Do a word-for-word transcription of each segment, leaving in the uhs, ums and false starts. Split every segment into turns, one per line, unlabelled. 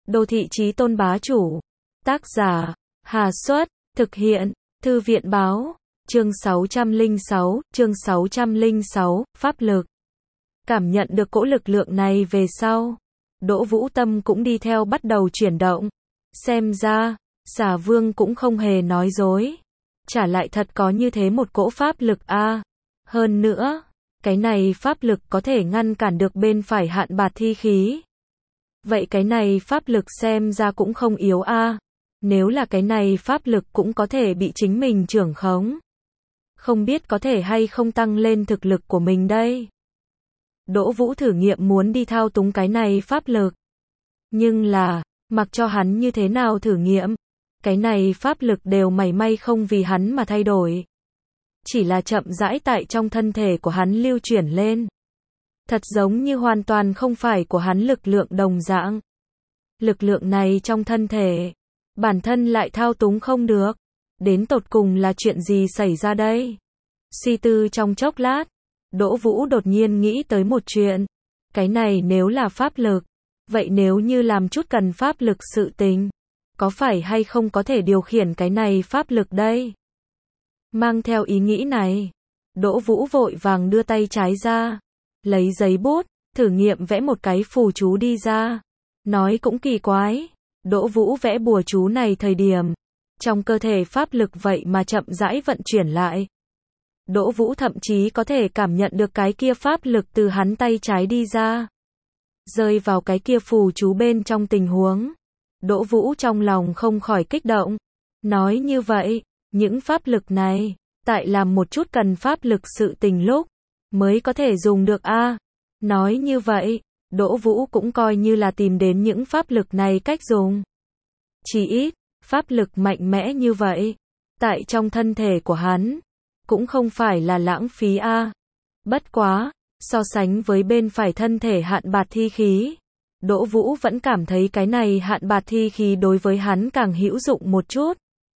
Đô thị chí tôn bá chủ. Tác giả, Hà Xuất, thực hiện, Thư viện báo, chương sáu trăm lẻ sáu, chương sáu trăm lẻ sáu, pháp lực. Cảm nhận được cỗ lực lượng này về sau, Đỗ Vũ tâm cũng đi theo bắt đầu chuyển động. Xem ra, Xà Vương cũng không hề nói dối. Trả lại thật có như thế một cỗ pháp lực a. Hơn nữa, cái này pháp lực có thể ngăn cản được bên phải hạn bạt thi khí. Vậy cái này pháp lực xem ra cũng không yếu a. Nếu là cái này pháp lực cũng có thể bị chính mình trưởng khống. Không biết có thể hay không tăng lên thực lực của mình đây. Đỗ Vũ thử nghiệm muốn đi thao túng cái này pháp lực. Nhưng là, mặc cho hắn như thế nào thử nghiệm, cái này pháp lực đều mảy may không vì hắn mà thay đổi. Chỉ là chậm rãi tại trong thân thể của hắn lưu chuyển lên. Thật giống như hoàn toàn không phải của hắn lực lượng đồng dạng. Lực lượng này trong thân thể, bản thân lại thao túng không được. Đến tột cùng là chuyện gì xảy ra đây? Suy tư trong chốc lát, Đỗ Vũ đột nhiên nghĩ tới một chuyện. Cái này nếu là pháp lực, vậy nếu như làm chút cần pháp lực sự tình, có phải hay không có thể điều khiển cái này pháp lực đây? Mang theo ý nghĩ này, Đỗ Vũ vội vàng đưa tay trái ra, lấy giấy bút, thử nghiệm vẽ một cái phù chú đi ra. Nói cũng kỳ quái, Đỗ Vũ vẽ bùa chú này thời điểm, trong cơ thể pháp lực vậy mà chậm rãi vận chuyển lại. Đỗ Vũ thậm chí có thể cảm nhận được cái kia pháp lực từ hắn tay trái đi ra, rơi vào cái kia phù chú bên trong tình huống. Đỗ Vũ trong lòng không khỏi kích động. Nói như vậy, những pháp lực này, tại làm một chút cần pháp lực sự tình lúc, mới có thể dùng được a. Nói như vậy, Đỗ Vũ cũng coi như là tìm đến những pháp lực này cách dùng. Chỉ ít, pháp lực mạnh mẽ như vậy, tại trong thân thể của hắn, cũng không phải là lãng phí a. Bất quá, so sánh với bên phải thân thể hạn bạt thi khí, Đỗ Vũ vẫn cảm thấy cái này hạn bạt thi khí đối với hắn càng hữu dụng một chút.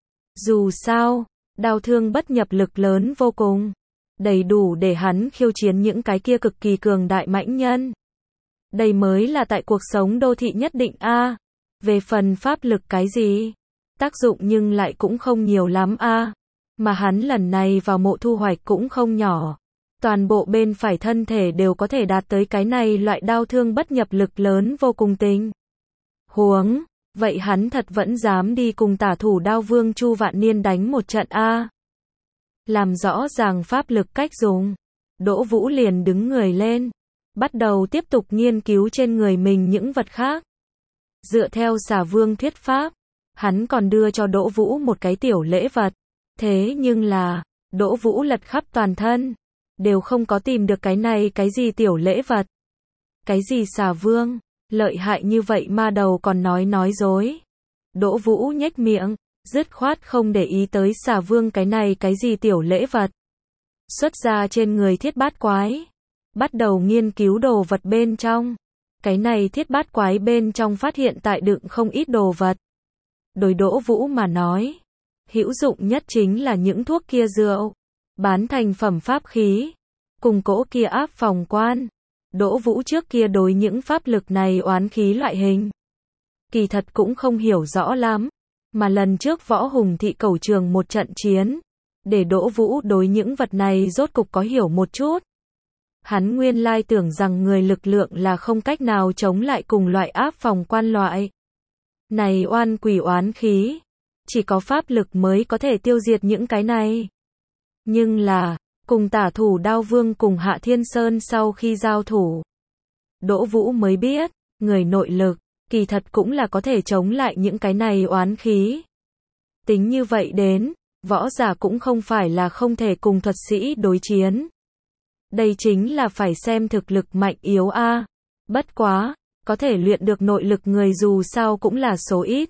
Dù sao, đao thương bất nhập lực lớn vô cùng, đầy đủ để hắn khiêu chiến những cái kia cực kỳ cường đại mãnh nhân. Đây mới là tại cuộc sống đô thị nhất định a. Về phần pháp lực cái gì, tác dụng nhưng lại cũng không nhiều lắm a. Mà hắn lần này vào mộ thu hoạch cũng không nhỏ. Toàn bộ bên phải thân thể đều có thể đạt tới cái này loại đao thương bất nhập lực lớn vô cùng tình huống. Vậy hắn thật vẫn dám đi cùng tả thủ đao vương Chu Vạn Niên đánh một trận a. Làm rõ ràng pháp lực cách dùng, Đỗ Vũ liền đứng người lên, bắt đầu tiếp tục nghiên cứu trên người mình những vật khác. Dựa theo Xà Vương thuyết pháp, hắn còn đưa cho Đỗ Vũ một cái tiểu lễ vật. Thế nhưng là, Đỗ Vũ lật khắp toàn thân, đều không có tìm được cái này cái gì tiểu lễ vật. Cái gì Xà Vương, lợi hại như vậy ma đầu còn nói nói dối. Đỗ Vũ nhếch miệng, dứt khoát không để ý tới Xà Vương cái này cái gì tiểu lễ vật. Xuất ra trên người thiết bát quái, bắt đầu nghiên cứu đồ vật bên trong. Cái này thiết bát quái bên trong phát hiện tại đựng không ít đồ vật. Đối Đỗ Vũ mà nói, hữu dụng nhất chính là những thuốc kia rượu, bán thành phẩm pháp khí, cùng cỗ kia áp phòng quan. Đỗ Vũ trước kia đối những pháp lực này oán khí loại hình, kỳ thật cũng không hiểu rõ lắm, mà lần trước Võ Hùng thị cầu trường một trận chiến, để Đỗ Vũ đối những vật này rốt cục có hiểu một chút. Hắn nguyên lai tưởng rằng người lực lượng là không cách nào chống lại cùng loại áp phòng quan loại này oan quỷ oán khí, chỉ có pháp lực mới có thể tiêu diệt những cái này. Nhưng là, cùng tả thủ đao vương cùng Hạ Thiên Sơn sau khi giao thủ, Đỗ Vũ mới biết, người nội lực, kỳ thật cũng là có thể chống lại những cái này oán khí. Tính như vậy đến, võ giả cũng không phải là không thể cùng thuật sĩ đối chiến. Đây chính là phải xem thực lực mạnh yếu a. Bất quá, có thể luyện được nội lực người dù sao cũng là số ít.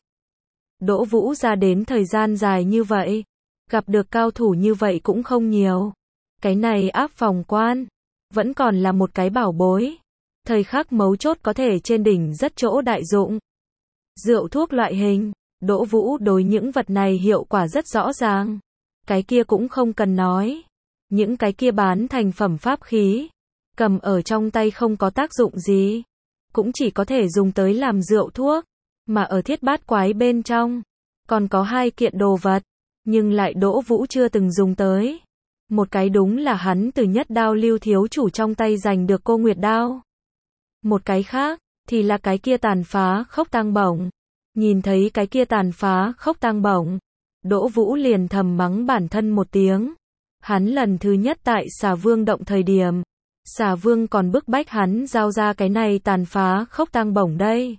Đỗ Vũ ra đến thời gian dài như vậy, gặp được cao thủ như vậy cũng không nhiều. Cái này áp phòng quan, vẫn còn là một cái bảo bối. Thời khắc mấu chốt có thể trên đỉnh rất chỗ đại dụng. Rượu thuốc loại hình, Đỗ Vũ đối những vật này hiệu quả rất rõ ràng. Cái kia cũng không cần nói. Những cái kia bán thành phẩm pháp khí, cầm ở trong tay không có tác dụng gì, cũng chỉ có thể dùng tới làm rượu thuốc. Mà ở thiết bát quái bên trong, còn có hai kiện đồ vật, nhưng lại Đỗ Vũ chưa từng dùng tới. Một cái đúng là hắn từ Nhất Đao Lưu thiếu chủ trong tay giành được cô Nguyệt Đao. Một cái khác, thì là cái kia tàn phá khốc tang bổng. Nhìn thấy cái kia tàn phá khốc tang bổng, Đỗ Vũ liền thầm mắng bản thân một tiếng. Hắn lần thứ nhất tại Xà Vương động thời điểm, Xà Vương còn bức bách hắn giao ra cái này tàn phá khốc tang bổng đây.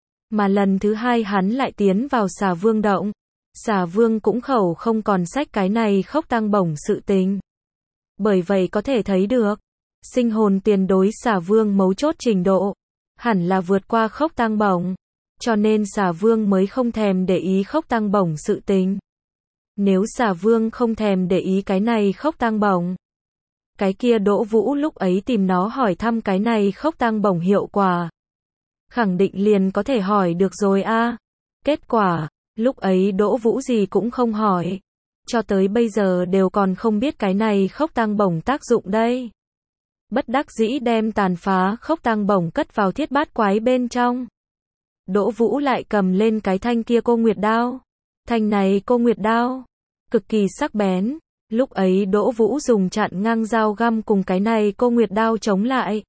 Mà lần thứ hai hắn lại tiến vào Xà Vương động, Xà Vương cũng khẩu không còn xách cái này khốc tang bổng sự tình. Bởi vậy có thể thấy được, sinh hồn tiền đối Xà Vương mấu chốt trình độ, hẳn là vượt qua khốc tang bổng, cho nên Xà Vương mới không thèm để ý khốc tang bổng sự tình. Nếu Xà Vương không thèm để ý cái này khốc tang bổng, cái kia Đỗ Vũ lúc ấy tìm nó hỏi thăm cái này khốc tang bổng hiệu quả, khẳng định liền có thể hỏi được rồi a. Kết quả, lúc ấy Đỗ Vũ gì cũng không hỏi, cho tới bây giờ đều còn không biết cái này khốc tang bổng tác dụng đây. Bất đắc dĩ đem tàn phá khốc tang bổng cất vào thiết bát quái bên trong. Đỗ Vũ lại cầm lên cái thanh kia cô Nguyệt Đao. Thanh này cô Nguyệt Đao, cực kỳ sắc bén. Lúc ấy Đỗ Vũ dùng chặn ngang dao găm cùng cái này cô Nguyệt Đao chống lại.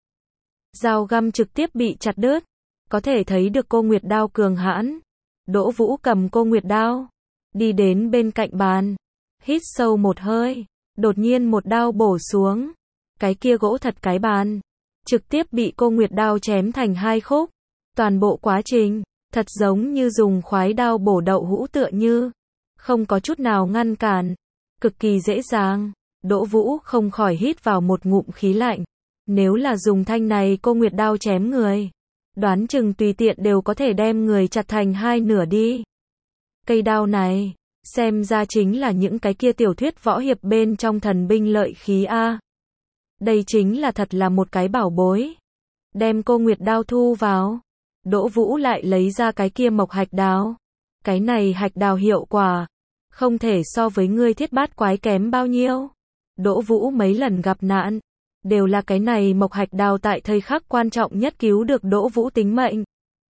Dao găm trực tiếp bị chặt đứt. Có thể thấy được cô Nguyệt Đao cường hãn. Đỗ Vũ cầm cô Nguyệt Đao, đi đến bên cạnh bàn, hít sâu một hơi, đột nhiên một đao bổ xuống. Cái kia gỗ thật cái bàn, trực tiếp bị cô Nguyệt Đao chém thành hai khúc. Toàn bộ quá trình, thật giống như dùng khoái đao bổ đậu hũ tựa như, không có chút nào ngăn cản, cực kỳ dễ dàng. Đỗ Vũ không khỏi hít vào một ngụm khí lạnh. Nếu là dùng thanh này cô Nguyệt Đao chém người, đoán chừng tùy tiện đều có thể đem người chặt thành hai nửa đi. Cây đao này, xem ra chính là những cái kia tiểu thuyết võ hiệp bên trong thần binh lợi khí a. Đây chính là thật là một cái bảo bối. Đem cô Nguyệt Đao thu vào, Đỗ Vũ lại lấy ra cái kia mộc hạch đào. Cái này hạch đào hiệu quả, không thể so với ngươi thiết bát quái kém bao nhiêu. Đỗ Vũ mấy lần gặp nạn, đều là cái này mộc hạch đào tại thời khắc quan trọng nhất cứu được Đỗ Vũ tính mệnh.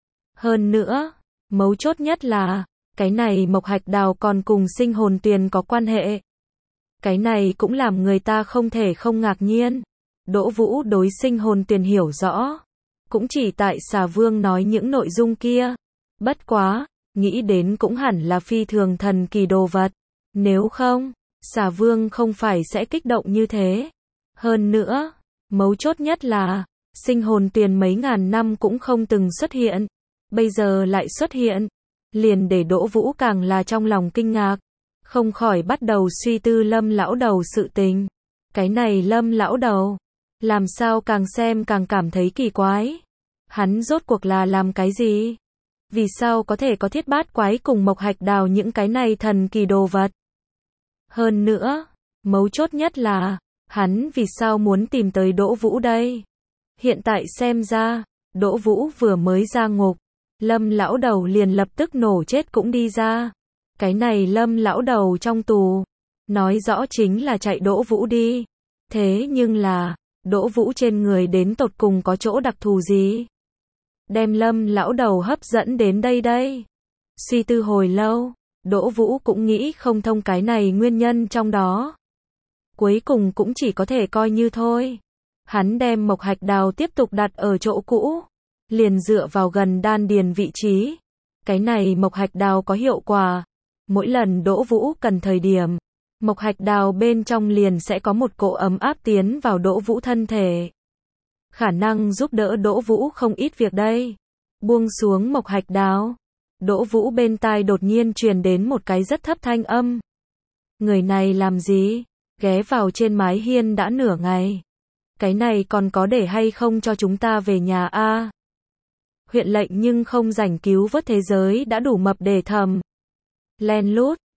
Hơn nữa, mấu chốt nhất là, cái này mộc hạch đào còn cùng sinh hồn tuyền có quan hệ. Cái này cũng làm người ta không thể không ngạc nhiên. Đỗ Vũ đối sinh hồn tuyền hiểu rõ, cũng chỉ tại Xà Vương nói những nội dung kia. Bất quá, nghĩ đến cũng hẳn là phi thường thần kỳ đồ vật. Nếu không, Xà Vương không phải sẽ kích động như thế. Hơn nữa, mấu chốt nhất là, sinh hồn tuyền mấy ngàn năm cũng không từng xuất hiện. Bây giờ lại xuất hiện, liền để Đỗ Vũ càng là trong lòng kinh ngạc. Không khỏi bắt đầu suy tư Lâm lão đầu sự tình. Cái này Lâm lão đầu, làm sao càng xem càng cảm thấy kỳ quái. Hắn rốt cuộc là làm cái gì? Vì sao có thể có thiết bát quái cùng mộc hạch đào những cái này thần kỳ đồ vật? Hơn nữa, mấu chốt nhất là, hắn vì sao muốn tìm tới Đỗ Vũ đây? Hiện tại xem ra, Đỗ Vũ vừa mới ra ngục, Lâm lão đầu liền lập tức nổ chết cũng đi ra. Cái này Lâm lão đầu trong tù, nói rõ chính là chạy Đỗ Vũ đi. Thế nhưng là, Đỗ Vũ trên người đến tột cùng có chỗ đặc thù gì? Đem Lâm lão đầu hấp dẫn đến đây đây. Suy tư hồi lâu, Đỗ Vũ cũng nghĩ không thông cái này nguyên nhân trong đó. Cuối cùng cũng chỉ có thể coi như thôi. Hắn đem mộc hạch đào tiếp tục đặt ở chỗ cũ, liền dựa vào gần đan điền vị trí. Cái này mộc hạch đào có hiệu quả. Mỗi lần Đỗ Vũ cần thời điểm, mộc hạch đào bên trong liền sẽ có một cỗ ấm áp tiến vào Đỗ Vũ thân thể. Khả năng giúp đỡ Đỗ Vũ không ít việc đây. Buông xuống mộc hạch đào, Đỗ Vũ bên tai đột nhiên truyền đến một cái rất thấp thanh âm. Người này làm gì? Ghé vào trên mái hiên đã nửa ngày. Cái này còn có để hay không cho chúng ta về nhà a? Huyện lệnh nhưng không rảnh cứu vớt thế giới đã đủ mập để thầm. Len lút,